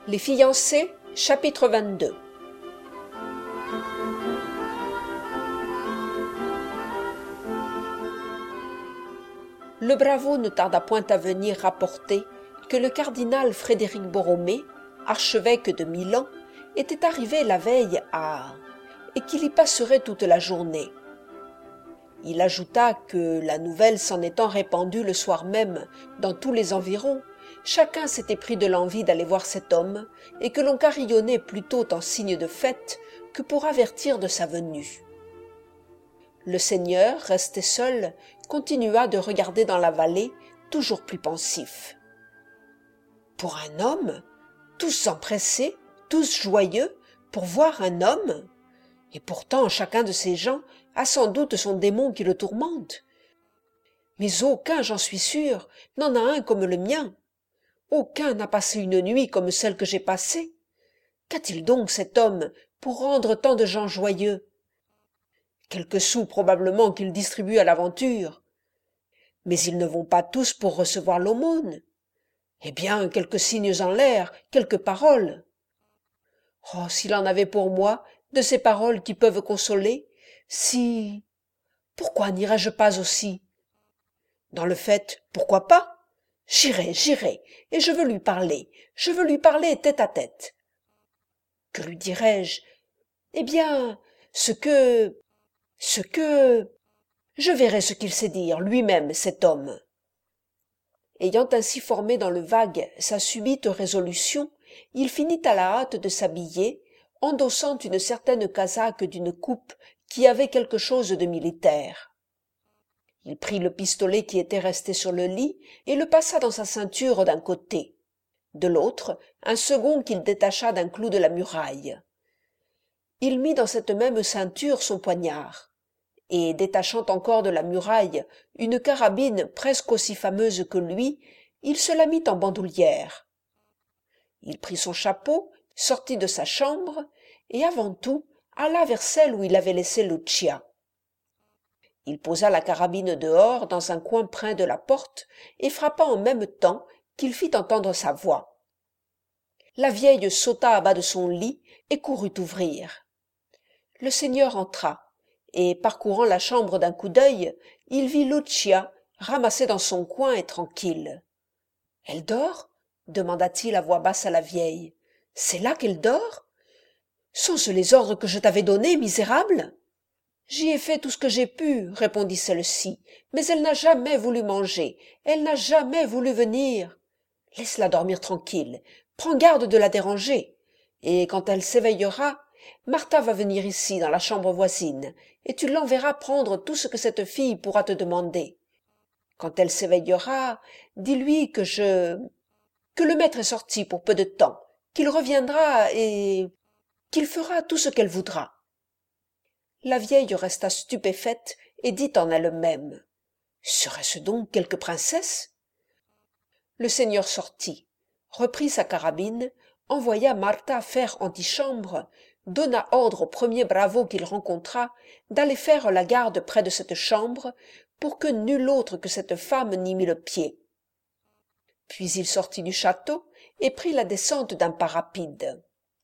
Les fiancés, chapitre 22. Le bravo ne tarda point à venir rapporter que le cardinal Frédéric Borromée, archevêque de Milan, était arrivé la veille et qu'il y passerait toute la journée. Il ajouta que, la nouvelle s'en étant répandue le soir même dans tous les environs, chacun s'était pris de l'envie d'aller voir cet homme, et que l'on carillonnait plutôt en signe de fête que pour avertir de sa venue. Le seigneur, resté seul, continua de regarder dans la vallée, toujours plus pensif. Pour un homme, tous empressés, tous joyeux, pour voir un homme, et pourtant chacun de ces gens a sans doute son démon qui le tourmente. Mais aucun, j'en suis sûr, n'en a un comme le mien. Aucun n'a passé une nuit comme celle que j'ai passée. Qu'a-t-il donc cet homme pour rendre tant de gens joyeux? Quelques sous probablement qu'il distribue à l'aventure. Mais ils ne vont pas tous pour recevoir l'aumône. Eh bien, quelques signes en l'air, quelques paroles. Oh, s'il en avait pour moi, de ces paroles qui peuvent consoler, si... Pourquoi n'irais-je pas aussi? Dans le fait, pourquoi pas? J'irai, et je veux lui parler tête à tête. Que lui dirais-je? Eh bien, ce que... Je verrai ce qu'il sait dire, lui-même, cet homme. Ayant ainsi formé dans le vague sa subite résolution, il finit à la hâte de s'habiller, endossant une certaine casaque d'une coupe qui avait quelque chose de militaire. Il prit le pistolet qui était resté sur le lit et le passa dans sa ceinture d'un côté. De l'autre, un second qu'il détacha d'un clou de la muraille. Il mit dans cette même ceinture son poignard, et, détachant encore de la muraille une carabine presque aussi fameuse que lui, il se la mit en bandoulière. Il prit son chapeau, sortit de sa chambre, et avant tout alla vers celle où il avait laissé Lucia. Il posa la carabine dehors, dans un coin près de la porte, et frappa en même temps qu'il fit entendre sa voix. La vieille sauta à bas de son lit et courut ouvrir. Le seigneur entra, et parcourant la chambre d'un coup d'œil, il vit Lucia ramassée dans son coin et tranquille. « Elle dort ?» demanda-t-il à voix basse à la vieille. « C'est là qu'elle dort? Sont-ce les ordres que je t'avais donnés, misérable ?» « J'y ai fait tout ce que j'ai pu, » répondit celle-ci, « mais elle n'a jamais voulu manger, elle n'a jamais voulu venir. Laisse-la dormir tranquille, prends garde de la déranger, et quand elle s'éveillera, Martha va venir ici, dans la chambre voisine, et tu l'enverras prendre tout ce que cette fille pourra te demander. Quand elle s'éveillera, dis-lui que le maître est sorti pour peu de temps, qu'il reviendra et qu'il fera tout ce qu'elle voudra. » La vieille resta stupéfaite et dit en elle-même. « Serait-ce donc quelque princesse ?» Le seigneur sortit, reprit sa carabine, envoya Martha faire antichambre, donna ordre au premier bravo qu'il rencontra d'aller faire la garde près de cette chambre pour que nul autre que cette femme n'y mît le pied. Puis il sortit du château et prit la descente d'un pas rapide.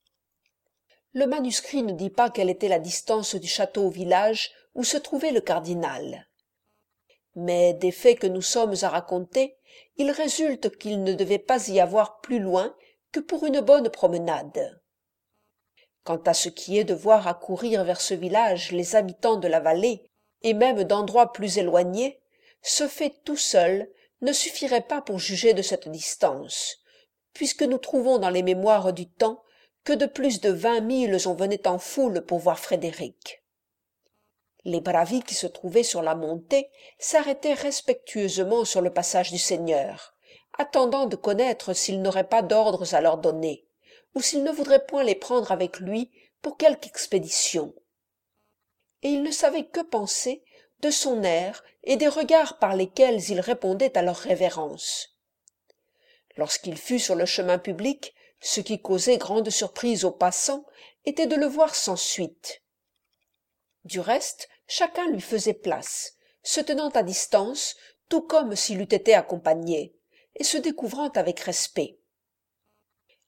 Le manuscrit ne dit pas quelle était la distance du château au village où se trouvait le cardinal. Mais des faits que nous sommes à raconter, il résulte qu'il ne devait pas y avoir plus loin que pour une bonne promenade. Quant à ce qui est de voir accourir vers ce village les habitants de la vallée, et même d'endroits plus éloignés, ce fait tout seul ne suffirait pas pour juger de cette distance, puisque nous trouvons dans les mémoires du temps que de plus de 20 000 on venait en foule pour voir Frédéric. Les bravi qui se trouvaient sur la montée s'arrêtaient respectueusement sur le passage du seigneur, attendant de connaître s'il n'aurait pas d'ordres à leur donner, ou s'il ne voudrait point les prendre avec lui pour quelque expédition. Et ils ne savaient que penser de son air et des regards par lesquels il répondait à leurs révérences. Lorsqu'il fut sur le chemin public, ce qui causait grande surprise aux passants était de le voir sans suite. Du reste, chacun lui faisait place, se tenant à distance, tout comme s'il eût été accompagné, et se découvrant avec respect.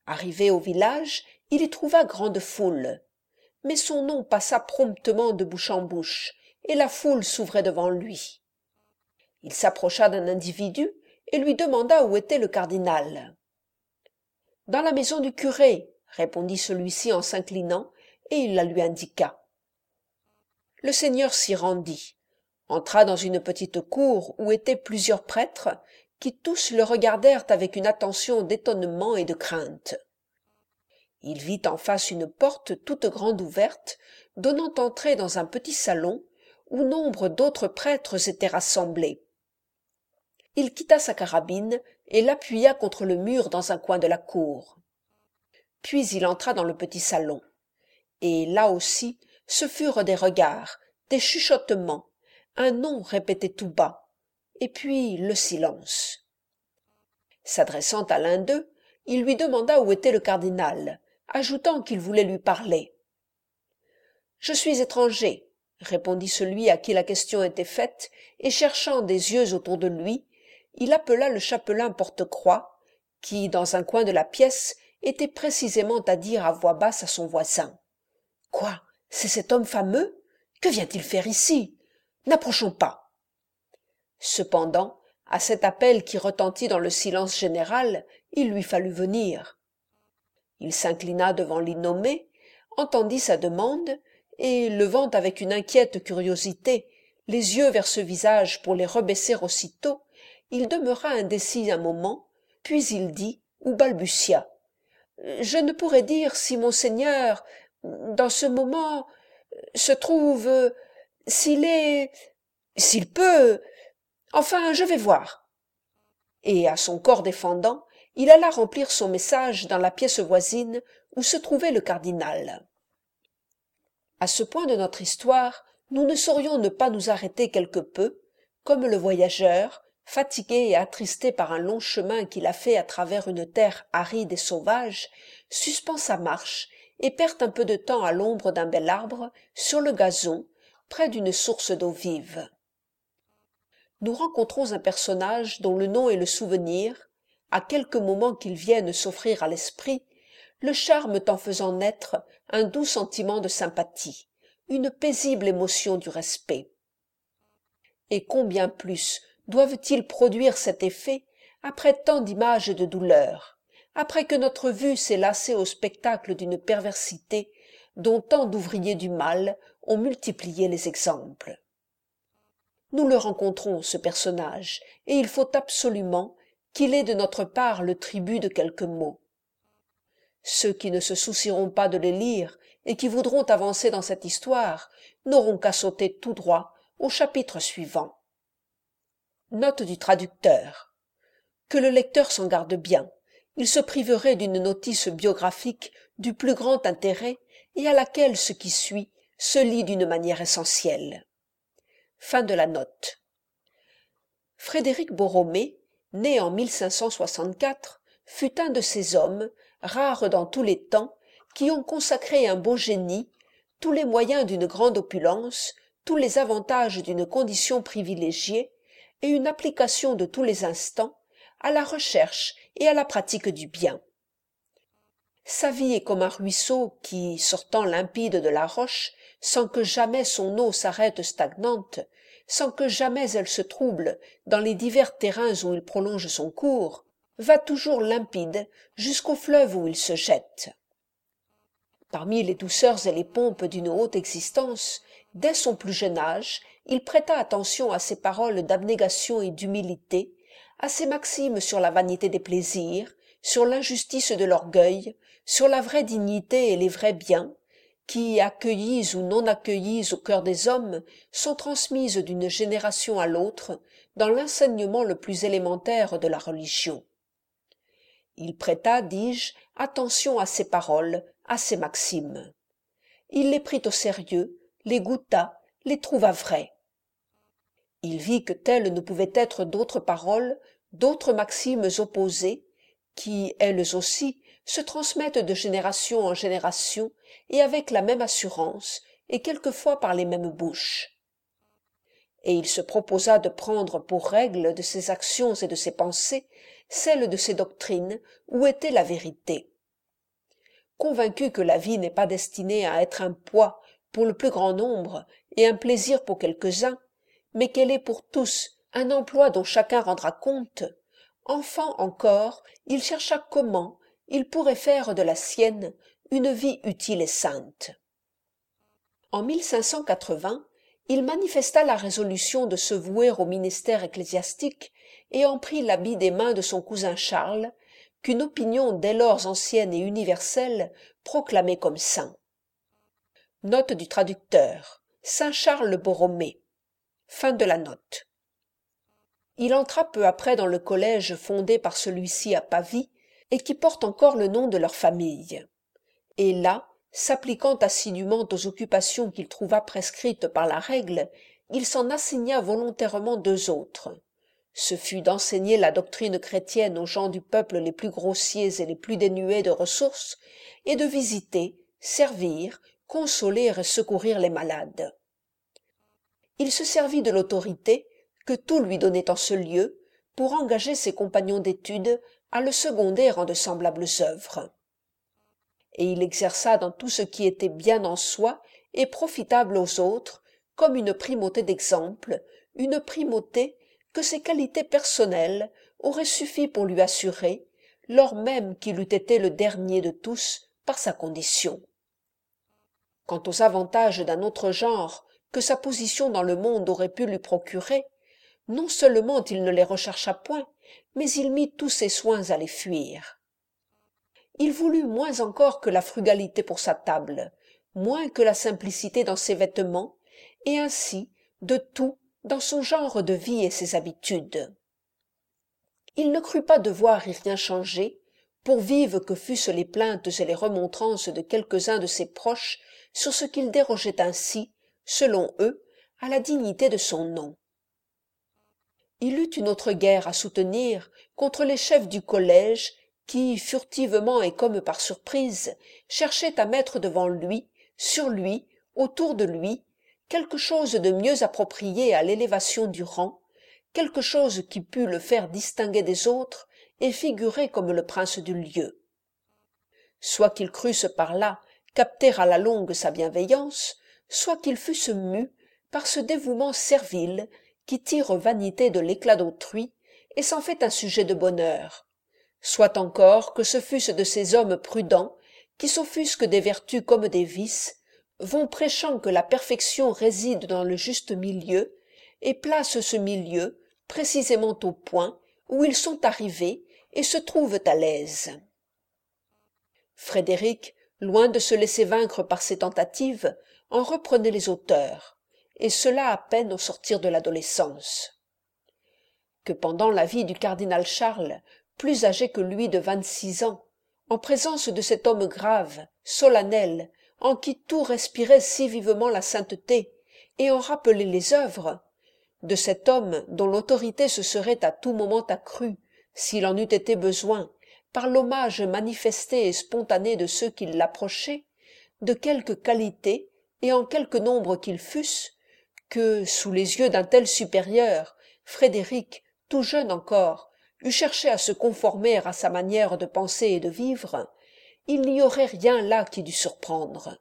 Arrivé au village, il y trouva grande foule. Mais son nom passa promptement de bouche en bouche, et la foule s'ouvrait devant lui. Il s'approcha d'un individu et lui demanda où était le cardinal. « Dans la maison du curé, » répondit celui-ci en s'inclinant, et il la lui indiqua. Le seigneur s'y rendit, entra dans une petite cour où étaient plusieurs prêtres, qui tous le regardèrent avec une attention d'étonnement et de crainte. Il vit en face une porte toute grande ouverte, donnant entrée dans un petit salon où nombre d'autres prêtres étaient rassemblés. Il quitta sa carabine et l'appuya contre le mur dans un coin de la cour. Puis il entra dans le petit salon. Et là aussi, ce furent des regards, des chuchotements, un nom répété tout bas, et puis le silence. S'adressant à l'un d'eux, il lui demanda où était le cardinal, ajoutant qu'il voulait lui parler. « Je suis étranger, » répondit celui à qui la question était faite, et cherchant des yeux autour de lui, il appela le chapelain Porte-Croix, qui, dans un coin de la pièce, était précisément à dire à voix basse à son voisin. « Quoi, c'est cet homme fameux? Que vient-il faire ici? N'approchons pas. » Cependant, à cet appel qui retentit dans le silence général, il lui fallut venir. Il s'inclina devant l'innommé, entendit sa demande, et, levant avec une inquiète curiosité les yeux vers ce visage pour les rebaisser aussitôt, il demeura indécis un moment, puis il dit, ou balbutia. « Je ne pourrais dire si monseigneur, dans ce moment, se trouve, s'il peut, enfin, je vais voir. » Et, à son corps défendant, il alla remplir son message dans la pièce voisine où se trouvait le cardinal. À ce point de notre histoire, nous ne saurions ne pas nous arrêter quelque peu, comme le voyageur, fatigué et attristé par un long chemin qu'il a fait à travers une terre aride et sauvage, suspend sa marche et perd un peu de temps à l'ombre d'un bel arbre, sur le gazon, près d'une source d'eau vive. Nous rencontrons un personnage dont le nom et le souvenir, à quelques moments qu'ils viennent s'offrir à l'esprit, le charment en faisant naître un doux sentiment de sympathie, une paisible émotion du respect. Et combien plus doivent-ils produire cet effet après tant d'images de douleur, après que notre vue s'est lassée au spectacle d'une perversité dont tant d'ouvriers du mal ont multiplié les exemples. Nous le rencontrons, ce personnage, et il faut absolument qu'il ait de notre part le tribut de quelques mots. Ceux qui ne se soucieront pas de les lire et qui voudront avancer dans cette histoire n'auront qu'à sauter tout droit au chapitre suivant. Note du traducteur. Que le lecteur s'en garde bien. Il se priverait d'une notice biographique du plus grand intérêt et à laquelle ce qui suit se lit d'une manière essentielle. Fin de la note. Frédéric Borromée, né en 1564, fut un de ces hommes, rares dans tous les temps, qui ont consacré un beau génie, tous les moyens d'une grande opulence, tous les avantages d'une condition privilégiée, et une application de tous les instants à la recherche et à la pratique du bien. Sa vie est comme un ruisseau qui, sortant limpide de la roche, sans que jamais son eau s'arrête stagnante, sans que jamais elle se trouble dans les divers terrains où il prolonge son cours, va toujours limpide jusqu'au fleuve où il se jette. Parmi les douceurs et les pompes d'une haute existence, dès son plus jeune âge, il prêta attention à ses paroles d'abnégation et d'humilité, à ses maximes sur la vanité des plaisirs, sur l'injustice de l'orgueil, sur la vraie dignité et les vrais biens, qui, accueillis ou non accueillis au cœur des hommes, sont transmises d'une génération à l'autre dans l'enseignement le plus élémentaire de la religion. Il prêta, dis-je, attention à ses paroles, à ses maximes. Il les prit au sérieux, les goûta, les trouva vraies. Il vit que telles ne pouvaient être d'autres paroles, d'autres maximes opposées, qui, elles aussi, se transmettent de génération en génération et avec la même assurance, et quelquefois par les mêmes bouches. Et il se proposa de prendre pour règle de ses actions et de ses pensées celle de ses doctrines où était la vérité. convaincu que la vie n'est pas destinée à être un poids pour le plus grand nombre et un plaisir pour quelques-uns, mais qu'elle est pour tous un emploi dont chacun rendra compte, enfant encore, il chercha comment il pourrait faire de la sienne une vie utile et sainte. En 1580, il manifesta la résolution de se vouer au ministère ecclésiastique et en prit l'habit des mains de son cousin Charles, qu'une opinion dès lors ancienne et universelle proclamait comme saint. Note du traducteur. Saint Charles Borromée. Fin de la note. Il entra peu après dans le collège fondé par celui-ci à Pavie et qui porte encore le nom de leur famille. Et là, s'appliquant assidûment aux occupations qu'il trouva prescrites par la règle, il s'en assigna volontairement 2 autres. Ce fut d'enseigner la doctrine chrétienne aux gens du peuple les plus grossiers et les plus dénués de ressources, et de visiter, servir, consoler et secourir les malades. Il se servit de l'autorité que tout lui donnait en ce lieu pour engager ses compagnons d'études à le seconder en de semblables œuvres. Et il exerça dans tout ce qui était bien en soi et profitable aux autres comme une primauté d'exemple, une primauté que ses qualités personnelles auraient suffi pour lui assurer, lors même qu'il eût été le dernier de tous par sa condition. Quant aux avantages d'un autre genre que sa position dans le monde aurait pu lui procurer, non seulement il ne les rechercha point, mais il mit tous ses soins à les fuir. Il voulut moins encore que la frugalité pour sa table, moins que la simplicité dans ses vêtements, et ainsi de tout dans son genre de vie et ses habitudes. Il ne crut pas devoir y rien changer, pour vives que fussent les plaintes et les remontrances de quelques-uns de ses proches sur ce qu'il dérogeait ainsi, selon eux, à la dignité de son nom. Il eut une autre guerre à soutenir contre les chefs du collège qui, furtivement et comme par surprise, cherchaient à mettre devant lui, sur lui, autour de lui, quelque chose de mieux approprié à l'élévation du rang, quelque chose qui pût le faire distinguer des autres et figurer comme le prince du lieu. Soit qu'ils crussent par là capter à la longue sa bienveillance, soit qu'ils fussent mus par ce dévouement servile qui tire vanité de l'éclat d'autrui et s'en fait un sujet de bonheur, soit encore que ce fussent de ces hommes prudents qui s'offusquent des vertus comme des vices, vont prêchant que la perfection réside dans le juste milieu et placent ce milieu précisément au point où ils sont arrivés et se trouvent à l'aise. Frédéric, loin de se laisser vaincre par ses tentatives, en reprenait les auteurs, et cela à peine au sortir de l'adolescence. Que pendant la vie du cardinal Charles, plus âgé que lui de 26 ans, en présence de cet homme grave, solennel, en qui tout respirait si vivement la sainteté, et en rappelait les œuvres, de cet homme dont l'autorité se serait à tout moment accrue, s'il en eût été besoin, par l'hommage manifesté et spontané de ceux qui l'approchaient, de quelque qualité et en quelque nombre qu'ils fussent, que, sous les yeux d'un tel supérieur, Frédéric, tout jeune encore, eût cherché à se conformer à sa manière de penser et de vivre, il n'y aurait rien là qui dût surprendre.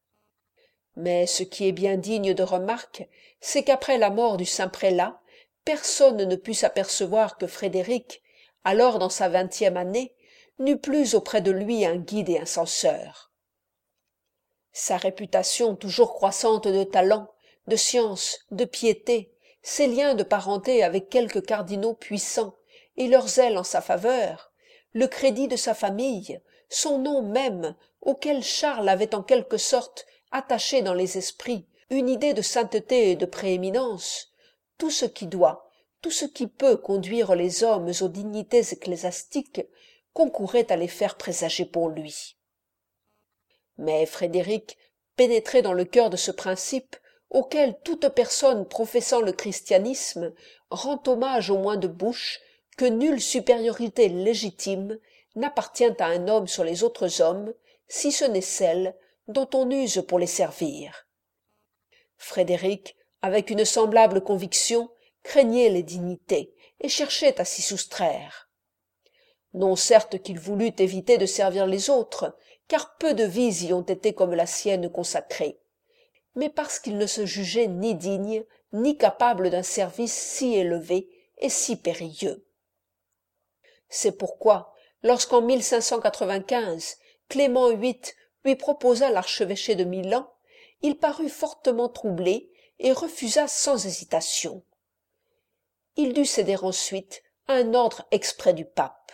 Mais ce qui est bien digne de remarque, c'est qu'après la mort du saint prélat, personne ne put s'apercevoir que Frédéric, alors dans sa 20e année, n'eut plus auprès de lui un guide et un censeur. Sa réputation toujours croissante de talent, de science, de piété, ses liens de parenté avec quelques cardinaux puissants et leur zèle en sa faveur, le crédit de sa famille, son nom même, auquel Charles avait en quelque sorte attaché dans les esprits une idée de sainteté et de prééminence, tout ce qui doit, tout ce qui peut conduire les hommes aux dignités ecclésiastiques concourait à les faire présager pour lui. Mais Frédéric, pénétré dans le cœur de ce principe, auquel toute personne professant le christianisme rend hommage au moins de bouche, que nulle supériorité légitime n'appartient à un homme sur les autres hommes, si ce n'est celle dont on use pour les servir. Frédéric, avec une semblable conviction, craignait les dignités et cherchait à s'y soustraire. Non certes qu'il voulût éviter de servir les autres, car peu de vies y ont été comme la sienne consacrées, mais parce qu'il ne se jugeait ni digne, ni capable d'un service si élevé et si périlleux. C'est pourquoi, lorsqu'en 1595, Clément VIII lui proposa l'archevêché de Milan, il parut fortement troublé et refusa sans hésitation. Il dut céder ensuite à un ordre exprès du pape.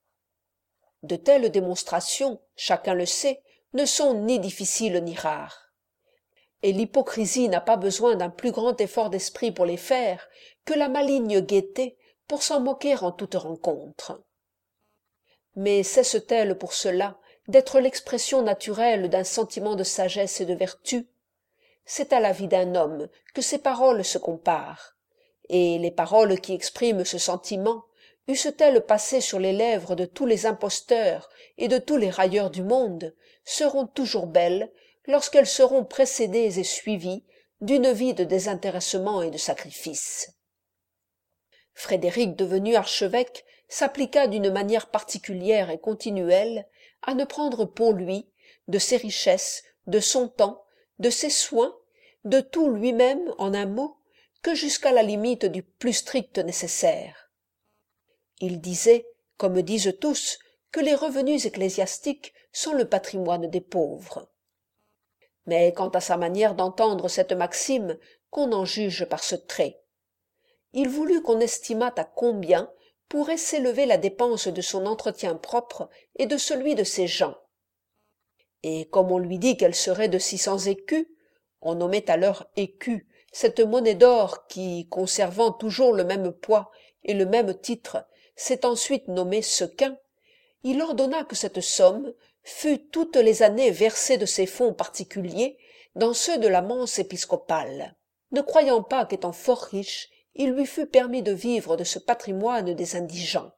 De telles démonstrations, chacun le sait, ne sont ni difficiles ni rares. Et l'hypocrisie n'a pas besoin d'un plus grand effort d'esprit pour les faire que la maligne gaieté pour s'en moquer en toute rencontre. Mais cesse-t-elle pour cela d'être l'expression naturelle d'un sentiment de sagesse et de vertu? C'est à la vie d'un homme que ces paroles se comparent, et les paroles qui expriment ce sentiment eussent-elles passé sur les lèvres de tous les imposteurs et de tous les railleurs du monde, seront toujours belles lorsqu'elles seront précédées et suivies d'une vie de désintéressement et de sacrifice. Frédéric, devenu archevêque, s'appliqua d'une manière particulière et continuelle à ne prendre pour lui, de ses richesses, de son temps, de ses soins, de tout lui-même en un mot, que jusqu'à la limite du plus strict nécessaire. Il disait, comme disent tous, que les revenus ecclésiastiques sont le patrimoine des pauvres. Mais quant à sa manière d'entendre cette maxime, qu'on en juge par ce trait. Il voulut qu'on estimât à combien pourrait s'élever la dépense de son entretien propre et de celui de ses gens. Et comme on lui dit qu'elle serait de 600 écus, on nommait alors écus cette monnaie d'or qui, conservant toujours le même poids et le même titre, s'est ensuite nommée sequin, il ordonna que cette somme fût toutes les années versée de ses fonds particuliers dans ceux de la mense épiscopale, ne croyant pas qu'étant fort riche, il lui fût permis de vivre de ce patrimoine des indigents.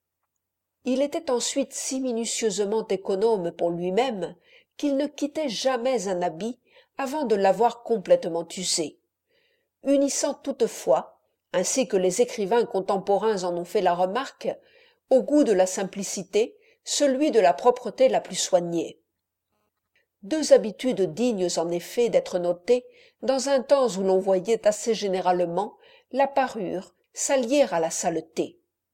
Il était ensuite si minutieusement économe pour lui-même qu'il ne quittait jamais un habit avant de l'avoir complètement usé, unissant toutefois, ainsi que les écrivains contemporains en ont fait la remarque, au goût de la simplicité, celui de la propreté la plus soignée. Deux habitudes dignes en effet d'être notées dans un temps où l'on voyait assez généralement la parure s'allier à la saleté.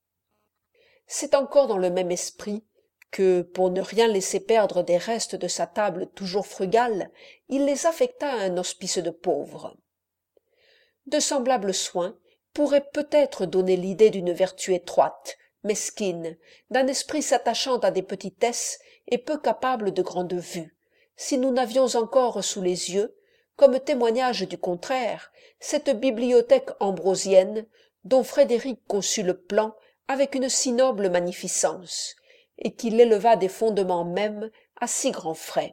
C'est encore dans le même esprit que, pour ne rien laisser perdre des restes de sa table toujours frugale, il les affecta à un hospice de pauvres. De semblables soins pourraient peut-être donner l'idée d'une vertu étroite, mesquine, d'un esprit s'attachant à des petitesses et peu capable de grande vue, si nous n'avions encore sous les yeux, comme témoignage du contraire, cette bibliothèque ambrosienne dont Frédéric conçut le plan avec une si noble magnificence, et qui l'éleva des fondements mêmes à si grands frais.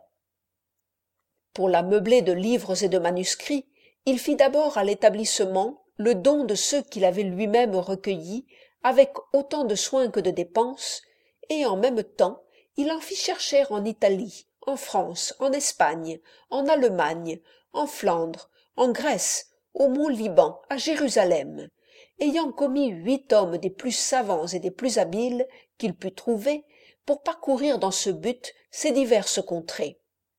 Pour la meubler de livres et de manuscrits, il fit d'abord à l'établissement le don de ceux qu'il avait lui-même recueillis avec autant de soin que de dépenses, et en même temps il en fit chercher en Italie, en France, en Espagne, en Allemagne, en Flandre, en Grèce, au mont Liban, à Jérusalem, ayant commis 8 hommes des plus savants et des plus habiles qu'il put trouver pour parcourir dans ce but ces diverses contrées.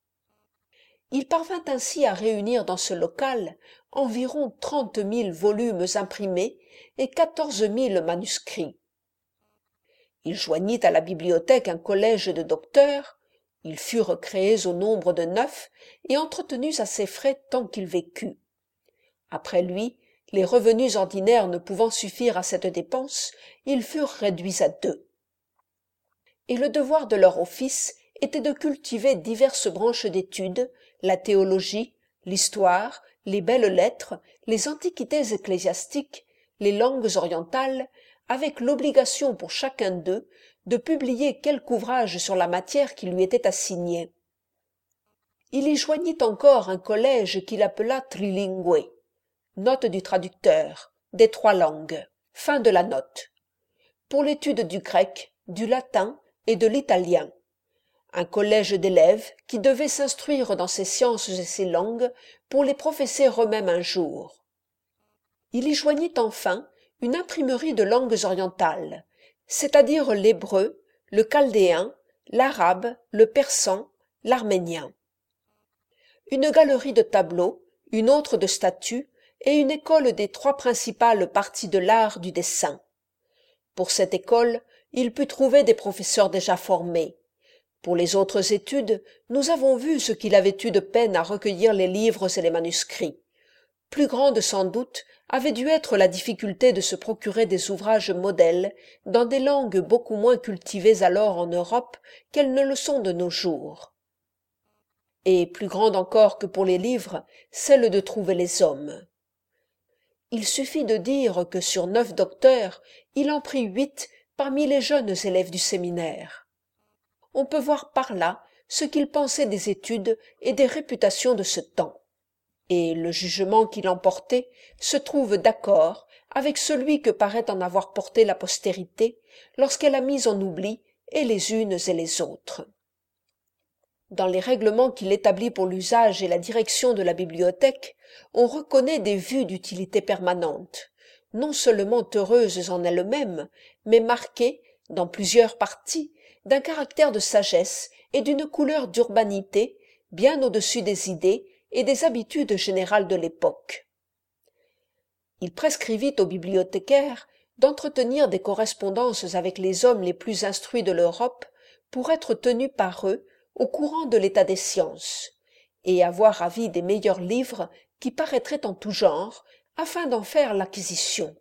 Il parvint ainsi à réunir dans ce local environ 30 000 volumes imprimés et 14 000 manuscrits. Il joignit à la bibliothèque un collège de docteurs, ils furent créés au nombre de 9 et entretenus à ses frais tant qu'il vécut. Après lui, les revenus ordinaires ne pouvant suffire à cette dépense, ils furent réduits à 2. Et le devoir de leur office était de cultiver diverses branches d'études, la théologie, l'histoire, les belles lettres, les antiquités ecclésiastiques, les langues orientales, avec l'obligation pour chacun d'eux de publier quelque ouvrage sur la matière qui lui était assignée. Il y joignit encore un collège qu'il appela trilingue, note du traducteur, des 3 langues, fin de la note, pour l'étude du grec, du latin et de l'italien, un collège d'élèves qui devaient s'instruire dans ces sciences et ces langues pour les professer eux-mêmes un jour. Il y joignit enfin une imprimerie de langues orientales, c'est-à-dire l'hébreu, le chaldéen, l'arabe, le persan, l'Arménien. Une galerie de tableaux, une autre de statues et une école des 3 principales parties de l'art du dessin. Pour cette école, il put trouver des professeurs déjà formés. Pour les autres études, nous avons vu ce qu'il avait eu de peine à recueillir les livres et les manuscrits. Plus grande sans doute avait dû être la difficulté de se procurer des ouvrages modèles dans des langues beaucoup moins cultivées alors en Europe qu'elles ne le sont de nos jours. Et plus grande encore que pour les livres, celle de trouver les hommes. Il suffit de dire que sur 9 docteurs, il en prit 8 parmi les jeunes élèves du séminaire. On peut voir par là ce qu'il pensait des études et des réputations de ce temps. Et le jugement qu'il en portait se trouve d'accord avec celui que paraît en avoir porté la postérité lorsqu'elle a mis en oubli et les unes et les autres. Dans les règlements qu'il établit pour l'usage et la direction de la bibliothèque, on reconnaît des vues d'utilité permanente, non seulement heureuses en elles-mêmes, mais marquées, dans plusieurs parties, d'un caractère de sagesse et d'une couleur d'urbanité bien au-dessus des idées et des habitudes générales de l'époque. Il prescrivit aux bibliothécaires d'entretenir des correspondances avec les hommes les plus instruits de l'Europe pour être tenus par eux au courant de l'état des sciences, et avoir avis des meilleurs livres qui paraîtraient en tout genre, afin d'en faire l'acquisition.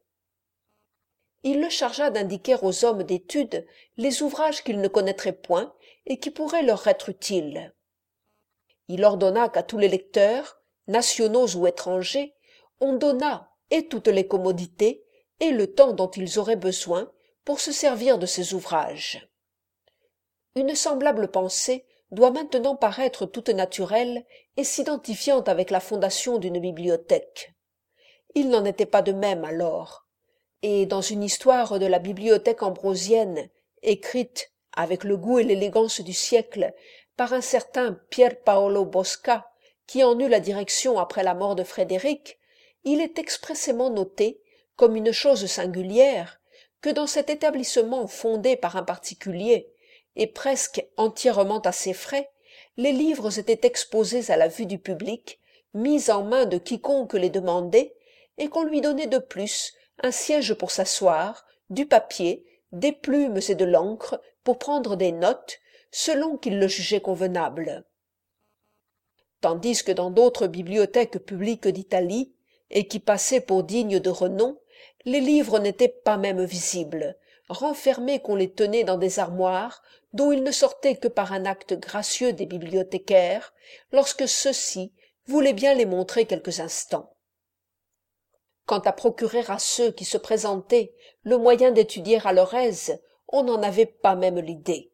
Il le chargea d'indiquer aux hommes d'étude les ouvrages qu'ils ne connaîtraient point et qui pourraient leur être utiles. Il ordonna qu'à tous les lecteurs, nationaux ou étrangers, on donnât et toutes les commodités et le temps dont ils auraient besoin pour se servir de ces ouvrages. Une semblable pensée doit maintenant paraître toute naturelle et s'identifiant avec la fondation d'une bibliothèque. Il n'en était pas de même alors, et dans une histoire de la bibliothèque ambrosienne, écrite, avec le goût et l'élégance du siècle, par un certain Pier Paolo Bosca, qui en eut la direction après la mort de Frédéric, il est expressément noté, comme une chose singulière, que dans cet établissement fondé par un particulier, et presque entièrement à ses frais, les livres étaient exposés à la vue du public, mis en main de quiconque les demandait, et qu'on lui donnait de plus un siège pour s'asseoir, du papier, des plumes et de l'encre pour prendre des notes, selon qu'il le jugeait convenable. Tandis que dans d'autres bibliothèques publiques d'Italie, et qui passaient pour dignes de renom, les livres n'étaient pas même visibles, renfermés qu'on les tenait dans des armoires dont ils ne sortaient que par un acte gracieux des bibliothécaires, lorsque ceux-ci voulaient bien les montrer quelques instants. Quant à procurer à ceux qui se présentaient le moyen d'étudier à leur aise, on n'en avait pas même l'idée.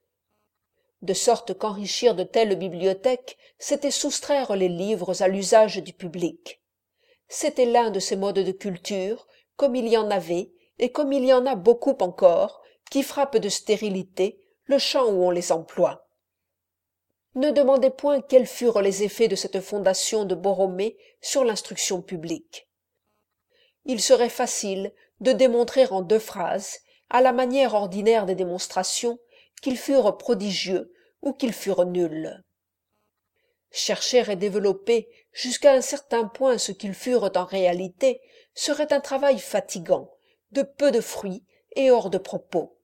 De sorte qu'enrichir de telles bibliothèques, c'était soustraire les livres à l'usage du public. C'était l'un de ces modes de culture, comme il y en avait, et comme il y en a beaucoup encore, qui frappent de stérilité le champ où on les emploie. Ne demandez point quels furent les effets de cette fondation de Borromée sur l'instruction publique. Il serait facile de démontrer en 2 phrases, à la manière ordinaire des démonstrations, qu'ils furent prodigieux ou qu'ils furent nuls. Chercher et développer jusqu'à un certain point ce qu'ils furent en réalité serait un travail fatigant, de peu de fruits et hors de propos.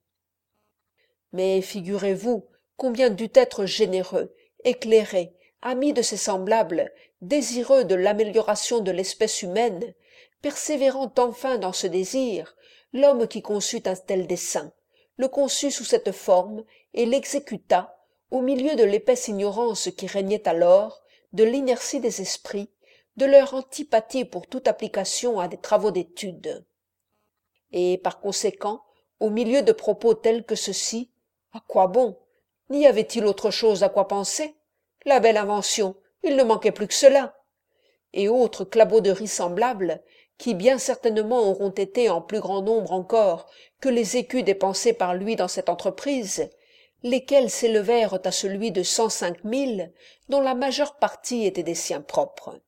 Mais figurez-vous combien dut être généreux, éclairé, ami de ses semblables, désireux de l'amélioration de l'espèce humaine, persévérant enfin dans ce désir, l'homme qui conçut un tel dessein, le conçut sous cette forme et l'exécuta au milieu de l'épaisse ignorance qui régnait alors, de l'inertie des esprits, de leur antipathie pour toute application à des travaux d'étude. Et par conséquent, au milieu de propos tels que ceux-ci, à quoi bon? N'y avait-il autre chose à quoi penser? La belle invention, il ne manquait plus que cela. Et autres clabauderies semblables, qui bien certainement auront été en plus grand nombre encore que les écus dépensés par lui dans cette entreprise, lesquels s'élevèrent à celui de 105 000, dont la majeure partie était des siens propres.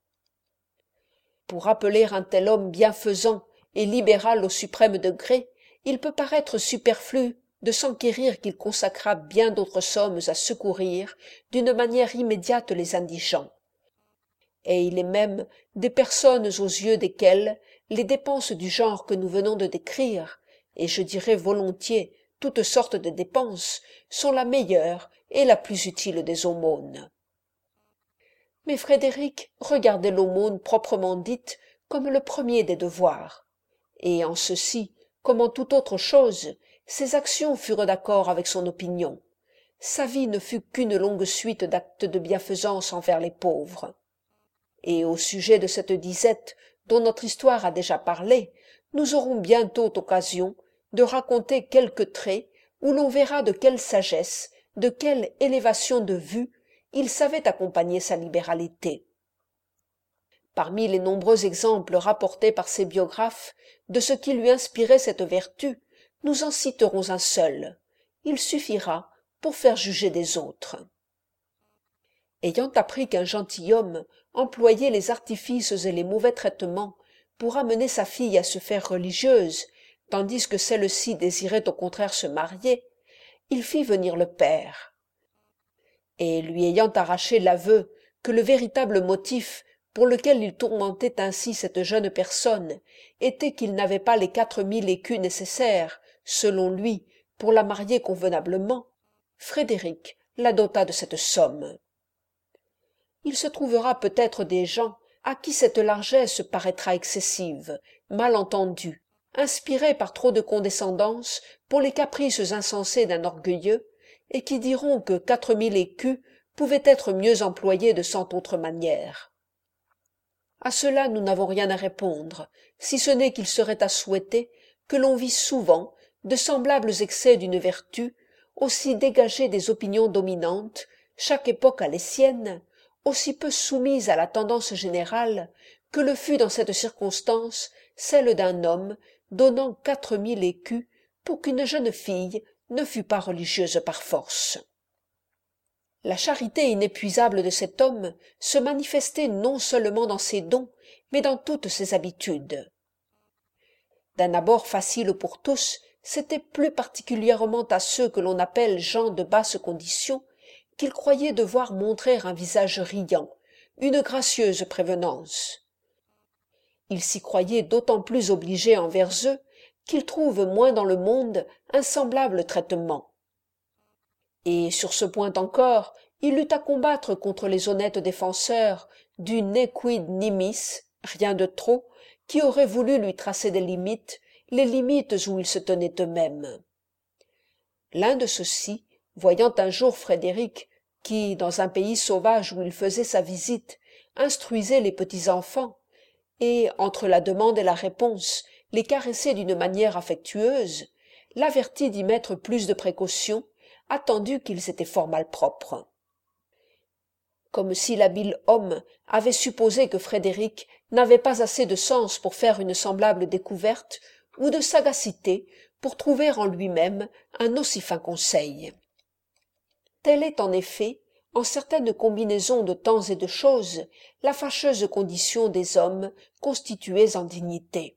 Pour appeler un tel homme bienfaisant et libéral au suprême degré, il peut paraître superflu, de s'enquérir qu'il consacra bien d'autres sommes à secourir d'une manière immédiate les indigents. Et il est même des personnes aux yeux desquelles les dépenses du genre que nous venons de décrire, et je dirais volontiers toutes sortes de dépenses, sont la meilleure et la plus utile des aumônes. Mais Frédéric regardait l'aumône proprement dite comme le premier des devoirs, et en ceci, comme en toute autre chose, ses actions furent d'accord avec son opinion. Sa vie ne fut qu'une longue suite d'actes de bienfaisance envers les pauvres. Et au sujet de cette disette dont notre histoire a déjà parlé, nous aurons bientôt occasion de raconter quelques traits où l'on verra de quelle sagesse, de quelle élévation de vue il savait accompagner sa libéralité. Parmi les nombreux exemples rapportés par ses biographes de ce qui lui inspirait cette vertu, nous en citerons un seul. Il suffira pour faire juger des autres. Ayant appris qu'un gentilhomme employait les artifices et les mauvais traitements pour amener sa fille à se faire religieuse, tandis que celle-ci désirait au contraire se marier, il fit venir le père. Et lui ayant arraché l'aveu que le véritable motif pour lequel il tourmentait ainsi cette jeune personne était qu'il n'avait pas les 4000 écus nécessaires, selon lui, pour la marier convenablement, Frédéric la dota de cette somme. Il se trouvera peut-être des gens à qui cette largesse paraîtra excessive, mal entendue, inspirée par trop de condescendance pour les caprices insensés d'un orgueilleux, et qui diront que 4000 écus pouvaient être mieux employés de 100 autres manières. À cela nous n'avons rien à répondre, si ce n'est qu'il serait à souhaiter que l'on vit souvent de semblables excès d'une vertu, aussi dégagés des opinions dominantes, chaque époque a les siennes, aussi peu soumise à la tendance générale que le fut dans cette circonstance celle d'un homme donnant 4000 écus pour qu'une jeune fille ne fût pas religieuse par force. La charité inépuisable de cet homme se manifestait non seulement dans ses dons, mais dans toutes ses habitudes. D'un abord facile pour tous, c'était plus particulièrement à ceux que l'on appelle gens de basse condition qu'il croyait devoir montrer un visage riant, une gracieuse prévenance. Il s'y croyait d'autant plus obligé envers eux qu'ils trouvent moins dans le monde un semblable traitement. Et sur ce point encore, il eut à combattre contre les honnêtes défenseurs du ne quid nimis, rien de trop, qui auraient voulu lui tracer des limites, les limites où ils se tenaient eux-mêmes. L'un de ceux-ci, voyant un jour Frédéric, qui, dans un pays sauvage où il faisait sa visite, instruisait les petits enfants, et, entre la demande et la réponse, les caressait d'une manière affectueuse, l'avertit d'y mettre plus de précautions, attendu qu'ils étaient fort malpropres. Comme si l'habile homme avait supposé que Frédéric n'avait pas assez de sens pour faire une semblable découverte, ou de sagacité pour trouver en lui-même un aussi fin conseil. Telle est en effet, en certaines combinaisons de temps et de choses, la fâcheuse condition des hommes constitués en dignité.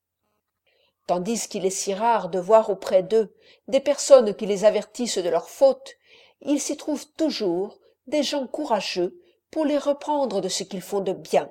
Tandis qu'il est si rare de voir auprès d'eux des personnes qui les avertissent de leurs fautes, il s'y trouve toujours des gens courageux pour les reprendre de ce qu'ils font de bien.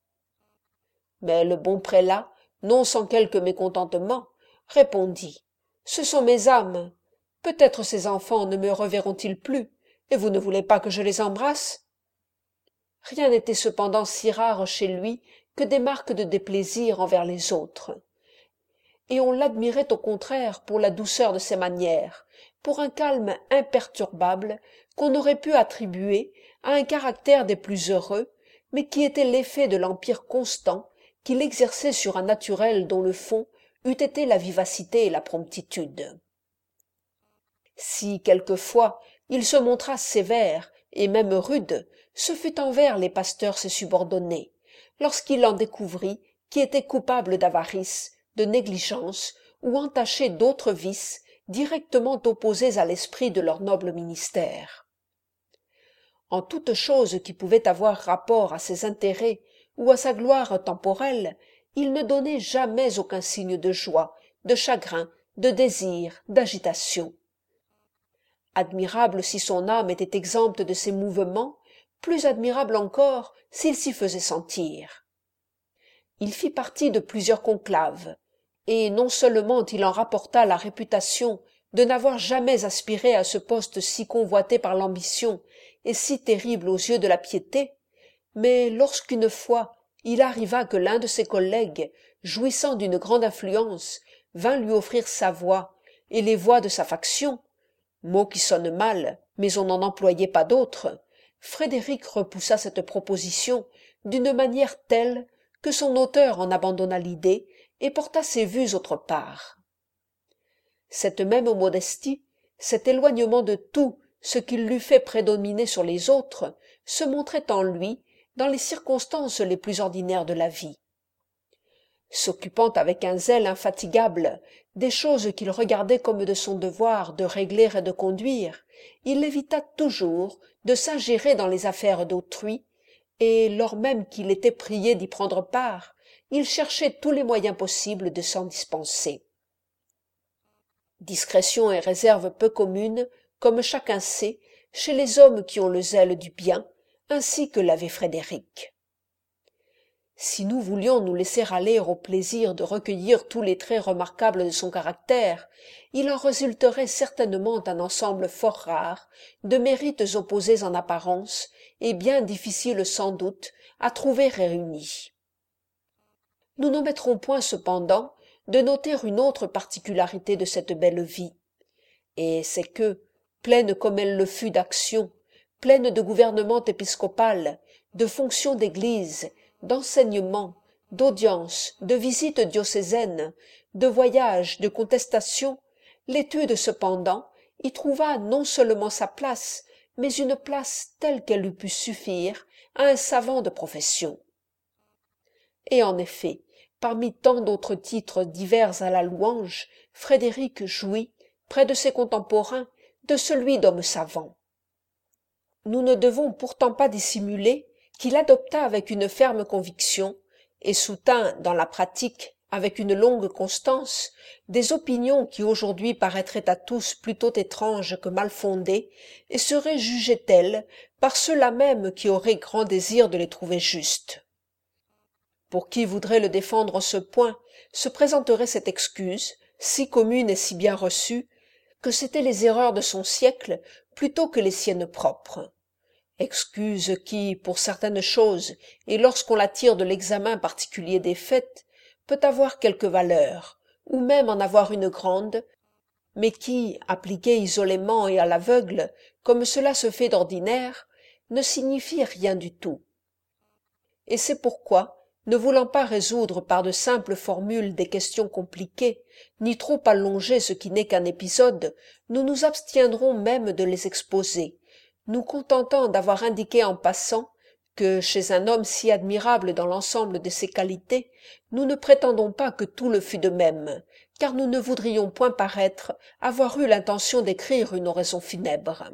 Mais le bon prélat, non sans quelque mécontentement, répondit « Ce sont mes âmes. Peut-être ces enfants ne me reverront-ils plus, et vous ne voulez pas que je les embrasse ?» Rien n'était cependant si rare chez lui que des marques de déplaisir envers les autres. Et on l'admirait au contraire pour la douceur de ses manières, pour un calme imperturbable qu'on aurait pu attribuer à un caractère des plus heureux, mais qui était l'effet de l'empire constant qu'il exerçait sur un naturel dont le fond eût été la vivacité et la promptitude. Si, quelquefois, il se montra sévère et même rude, ce fut envers les pasteurs ses subordonnés, lorsqu'il en découvrit qui étaient coupables d'avarice, de négligence ou entachés d'autres vices directement opposés à l'esprit de leur noble ministère. En toute chose qui pouvait avoir rapport à ses intérêts ou à sa gloire temporelle, il ne donnait jamais aucun signe de joie, de chagrin, de désir, d'agitation. admirable si son âme était exempte de ces mouvements, plus admirable encore s'il s'y faisait sentir. Il fit partie de plusieurs conclaves, et non seulement il en rapporta la réputation de n'avoir jamais aspiré à ce poste si convoité par l'ambition et si terrible aux yeux de la piété, mais lorsqu'une fois il arriva que l'un de ses collègues, jouissant d'une grande influence, vint lui offrir sa voix et les voix de sa faction, mot qui sonne mal, mais on n'en employait pas d'autre, Frédéric repoussa cette proposition d'une manière telle que son auteur en abandonna l'idée et porta ses vues autre part. Cette même modestie, cet éloignement de tout ce qui l'eût fait prédominer sur les autres, se montrait en lui dans les circonstances les plus ordinaires de la vie. S'occupant avec un zèle infatigable des choses qu'il regardait comme de son devoir de régler et de conduire, il évita toujours de s'ingérer dans les affaires d'autrui, et lors même qu'il était prié d'y prendre part, il cherchait tous les moyens possibles de s'en dispenser. Discrétion et réserve peu communes, comme chacun sait, chez les hommes qui ont le zèle du bien, ainsi que l'avait Frédéric. Si nous voulions nous laisser aller au plaisir de recueillir tous les traits remarquables de son caractère, il en résulterait certainement un ensemble fort rare de mérites opposés en apparence et bien difficiles sans doute à trouver réunis. Nous n'omettrons point cependant de noter une autre particularité de cette belle vie, et c'est que, pleine comme elle le fut d'action, pleine de gouvernement épiscopal, de fonctions d'église, d'enseignements, d'audiences, de visites diocésaines, de voyages, de contestations, l'étude cependant y trouva non seulement sa place, mais une place telle qu'elle eût pu suffire à un savant de profession. Et en effet, parmi tant d'autres titres divers à la louange, Frédéric jouit, près de ses contemporains, de celui d'homme savant. Nous ne devons pourtant pas dissimuler qu'il adopta avec une ferme conviction, et soutint dans la pratique avec une longue constance, des opinions qui aujourd'hui paraîtraient à tous plutôt étranges que mal fondées, et seraient jugées telles par ceux-là même qui auraient grand désir de les trouver justes. Pour qui voudrait le défendre en ce point, se présenterait cette excuse, si commune et si bien reçue, que c'étaient les erreurs de son siècle plutôt que les siennes propres. Excuse qui, pour certaines choses, et lorsqu'on la tire de l'examen particulier des faits, peut avoir quelque valeur, ou même en avoir une grande, mais qui, appliquée isolément et à l'aveugle, comme cela se fait d'ordinaire, ne signifie rien du tout. Et c'est pourquoi, ne voulant pas résoudre par de simples formules des questions compliquées, ni trop allonger ce qui n'est qu'un épisode, nous nous abstiendrons même de les exposer, nous contentant d'avoir indiqué en passant que, chez un homme si admirable dans l'ensemble de ses qualités, nous ne prétendons pas que tout le fût de même, car nous ne voudrions point paraître avoir eu l'intention d'écrire une oraison funèbre.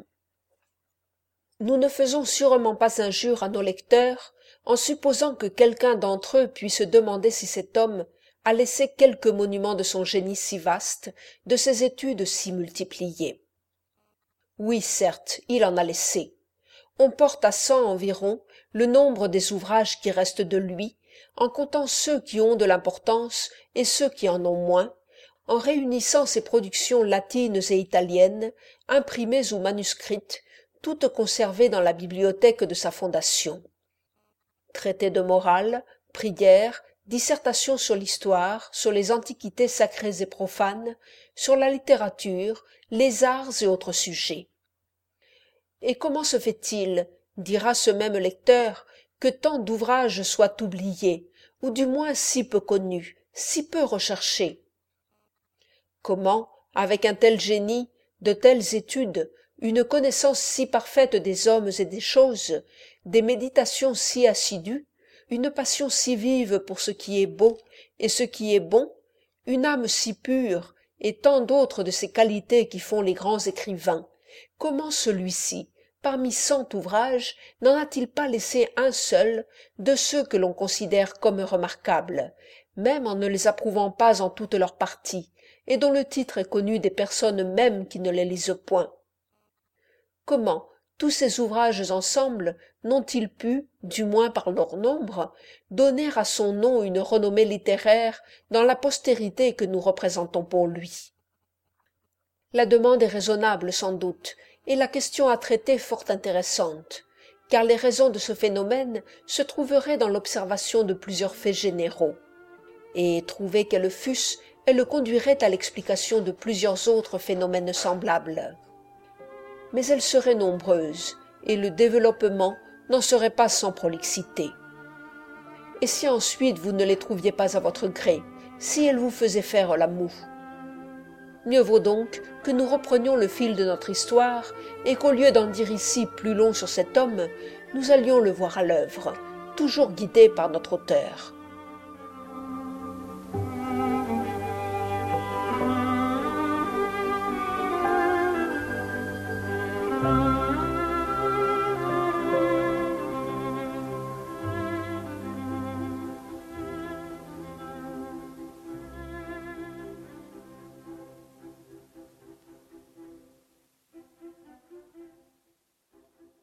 Nous ne faisons sûrement pas injure à nos lecteurs en supposant que quelqu'un d'entre eux puisse demander si cet homme a laissé quelque monument de son génie si vaste, de ses études si multipliées. Oui, certes, il en a laissé. On porte à 100 environ le nombre des ouvrages qui restent de lui, en comptant ceux qui ont de l'importance et ceux qui en ont moins, en réunissant ses productions latines et italiennes, imprimées ou manuscrites, toutes conservées dans la bibliothèque de sa fondation. Traités de morale, prières, dissertations sur l'histoire, sur les antiquités sacrées et profanes, sur la littérature, les arts et autres sujets. Et comment se fait-il, dira ce même lecteur, que tant d'ouvrages soient oubliés, ou du moins si peu connus, si peu recherchés? Comment, avec un tel génie, de telles études, une connaissance si parfaite des hommes et des choses, des méditations si assidues, une passion si vive pour ce qui est beau et ce qui est bon, une âme si pure et tant d'autres de ces qualités qui font les grands écrivains, comment celui-ci, parmi 100 ouvrages, n'en a-t-il pas laissé un seul de ceux que l'on considère comme remarquables, même en ne les approuvant pas en toutes leurs parties, et dont le titre est connu des personnes mêmes qui ne les lisent point? comment tous ces ouvrages ensemble n'ont-ils pu, du moins par leur nombre, donner à son nom une renommée littéraire dans la postérité que nous représentons pour lui? La demande est raisonnable sans doute, et la question à traiter fort intéressante, car les raisons de ce phénomène se trouveraient dans l'observation de plusieurs faits généraux, et trouvées qu'elles fussent, elles conduiraient à l'explication de plusieurs autres phénomènes semblables. Mais elles seraient nombreuses, et le développement n'en serait pas sans prolixité. Et si ensuite vous ne les trouviez pas à votre gré, si elles vous faisaient faire la moue? Mieux vaut donc que nous reprenions le fil de notre histoire et qu'au lieu d'en dire ici plus long sur cet homme, nous allions le voir à l'œuvre, toujours guidés par notre auteur.